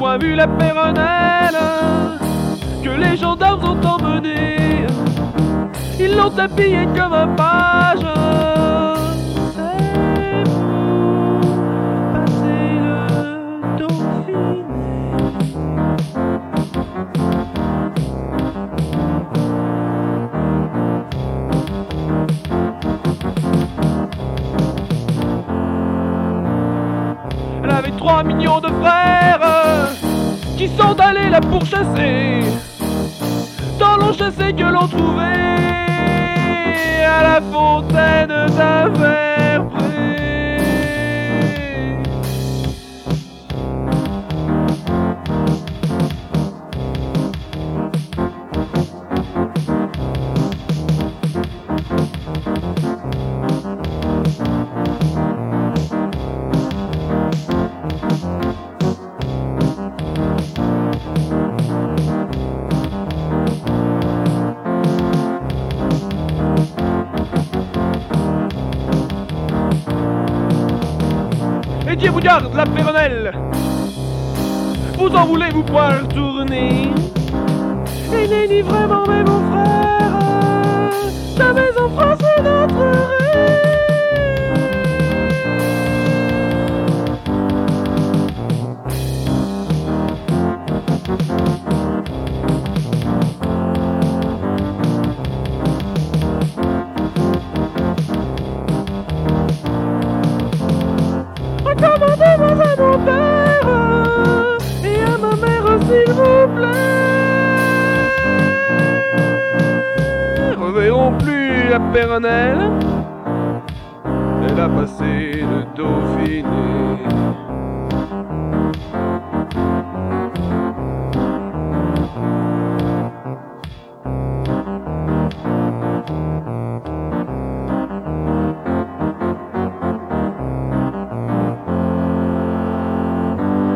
a vu la Péronnelle que les gendarmes ont emmené. Ils l'ont habillé comme un page. C'est pour passer le Dauphiné. Elle avait 3 millions de frères qui sont allés la pourchasser dans l'enchâssé que l'on trouvait à la fontaine d'Averpré. Et Dieu vous garde, la Péronnelle. Vous en voulez-vous point retourner? Et n'est-il vraiment mais mon frère? Jamais en France n'entrerai. Recommandez-moi à mon père et à ma mère s'il vous plaît. Reverrons plus la Péronnelle. Elle a passé le Dauphiné.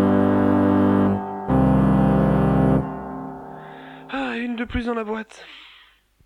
Ah, une de plus dans la boîte.